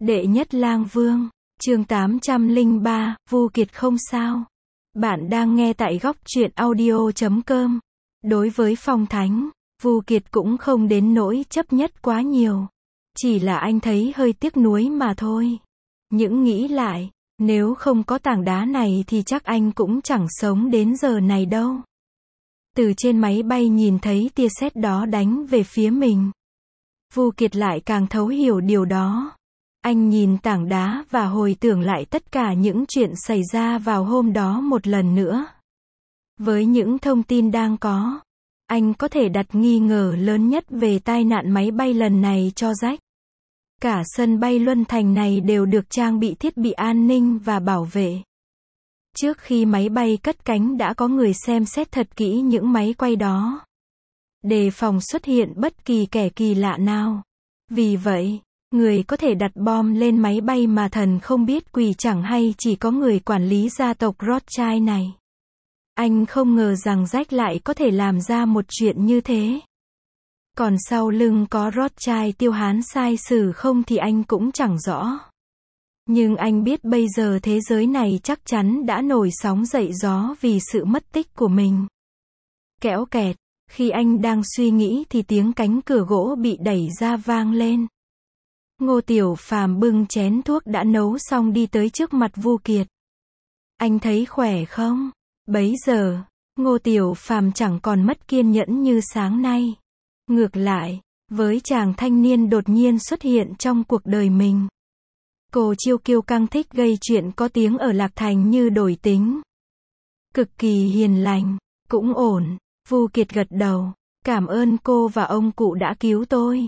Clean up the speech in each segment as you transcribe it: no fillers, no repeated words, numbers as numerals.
Đệ nhất lang vương, chương 803, Vu Kiệt không sao. Bạn đang nghe tại góc truyện audio.com. Đối với Phong Thánh, Vu Kiệt cũng không đến nỗi chấp nhất quá nhiều. Chỉ là anh thấy hơi tiếc nuối mà thôi. Những nghĩ lại, nếu không có tảng đá này thì chắc anh cũng chẳng sống đến giờ này đâu. Từ trên máy bay nhìn thấy tia sét đó đánh về phía mình. Vu Kiệt lại càng thấu hiểu điều đó. Anh nhìn tảng đá và hồi tưởng lại tất cả những chuyện xảy ra vào hôm đó một lần nữa. Với những thông tin đang có, anh có thể đặt nghi ngờ lớn nhất về tai nạn máy bay lần này cho Jack. Cả sân bay Luân Thành này đều được trang bị thiết bị an ninh và bảo vệ. Trước khi máy bay cất cánh đã có người xem xét thật kỹ những máy quay đó, đề phòng xuất hiện bất kỳ kẻ kỳ lạ nào. Vì vậy, người có thể đặt bom lên máy bay mà thần không biết quỷ chẳng hay chỉ có người quản lý gia tộc Rothschild này. Anh không ngờ rằng Jack lại có thể làm ra một chuyện như thế. Còn sau lưng có Rothschild tiêu hán sai sử không thì anh cũng chẳng rõ. Nhưng anh biết bây giờ thế giới này chắc chắn đã nổi sóng dậy gió vì sự mất tích của mình. Kẽo kẹt, khi anh đang suy nghĩ thì tiếng cánh cửa gỗ bị đẩy ra vang lên. Ngô Tiểu Phàm bưng chén thuốc đã nấu xong đi tới trước mặt Vu Kiệt. Anh thấy khỏe không? Bấy giờ, Ngô Tiểu Phàm chẳng còn mất kiên nhẫn như sáng nay. Ngược lại, với chàng thanh niên đột nhiên xuất hiện trong cuộc đời mình, cô chiêu kiêu căng thích gây chuyện có tiếng ở Lạc Thành như đổi tính. Cực kỳ hiền lành, cũng ổn. Vu Kiệt gật đầu. Cảm ơn cô và ông cụ đã cứu tôi.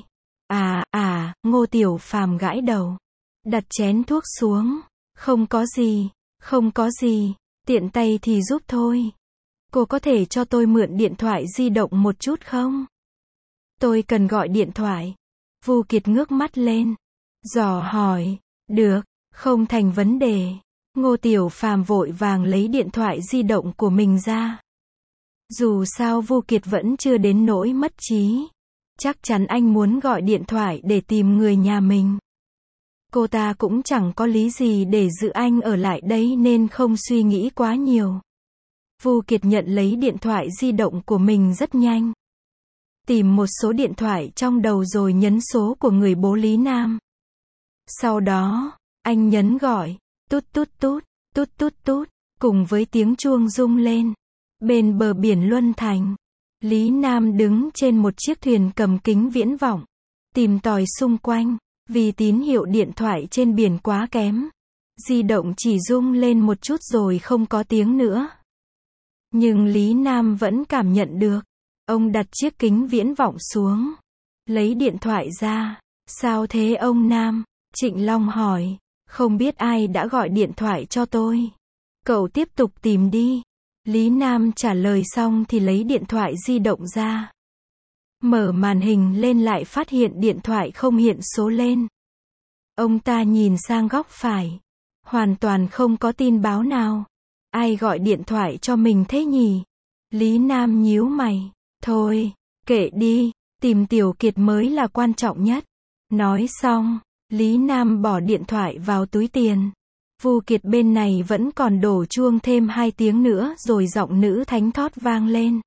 Ngô Tiểu Phàm gãi đầu. Đặt chén thuốc xuống. Không có gì, tiện tay thì giúp thôi. Cô có thể cho tôi mượn điện thoại di động một chút không? Tôi cần gọi điện thoại. Vu Kiệt ngước mắt lên, dò hỏi. Được, không thành vấn đề. Ngô Tiểu Phàm vội vàng lấy điện thoại di động của mình ra. Dù sao Vu Kiệt vẫn chưa đến nỗi mất trí. Chắc chắn anh muốn gọi điện thoại để tìm người nhà mình. Cô ta cũng chẳng có lý gì để giữ anh ở lại đấy nên không suy nghĩ quá nhiều. Vu Kiệt nhận lấy điện thoại di động của mình rất nhanh. Tìm một số điện thoại trong đầu rồi nhấn số của người bố Lý Nam. Sau đó, anh nhấn gọi. Tút tút tút, tút tút tút, cùng với tiếng chuông rung lên. Bên bờ biển Luân Thành, Lý Nam đứng trên một chiếc thuyền cầm kính viễn vọng, tìm tòi xung quanh, vì tín hiệu điện thoại trên biển quá kém. Di động chỉ rung lên một chút rồi không có tiếng nữa. Nhưng Lý Nam vẫn cảm nhận được. Ông đặt chiếc kính viễn vọng xuống, lấy điện thoại ra. Sao thế ông Nam? Trịnh Long hỏi. Không biết ai đã gọi điện thoại cho tôi. Cậu tiếp tục tìm đi. Lý Nam trả lời xong thì lấy điện thoại di động ra. Mở màn hình lên lại phát hiện điện thoại không hiện số lên. Ông ta nhìn sang góc phải. Hoàn toàn không có tin báo nào. Ai gọi điện thoại cho mình thế nhỉ? Lý Nam nhíu mày. Thôi, kệ đi, tìm Tiểu Kiệt mới là quan trọng nhất. Nói xong, Lý Nam bỏ điện thoại vào túi tiền. Vu Kiệt bên này vẫn còn đổ chuông thêm 2 tiếng nữa rồi giọng nữ thánh thót vang lên.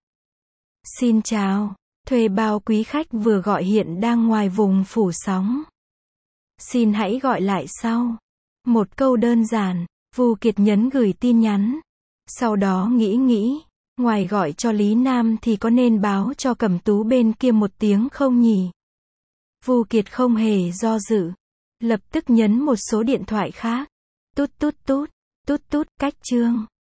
Xin chào, thuê bao quý khách vừa gọi hiện đang ngoài vùng phủ sóng. Xin hãy gọi lại sau. Một câu đơn giản, Vu Kiệt nhấn gửi tin nhắn. Sau đó nghĩ, ngoài gọi cho Lý Nam thì có nên báo cho Cẩm Tú bên kia một tiếng không nhỉ? Vu Kiệt không hề do dự, lập tức nhấn một số điện thoại khác. Tút tút tút, tút tút, cách chương.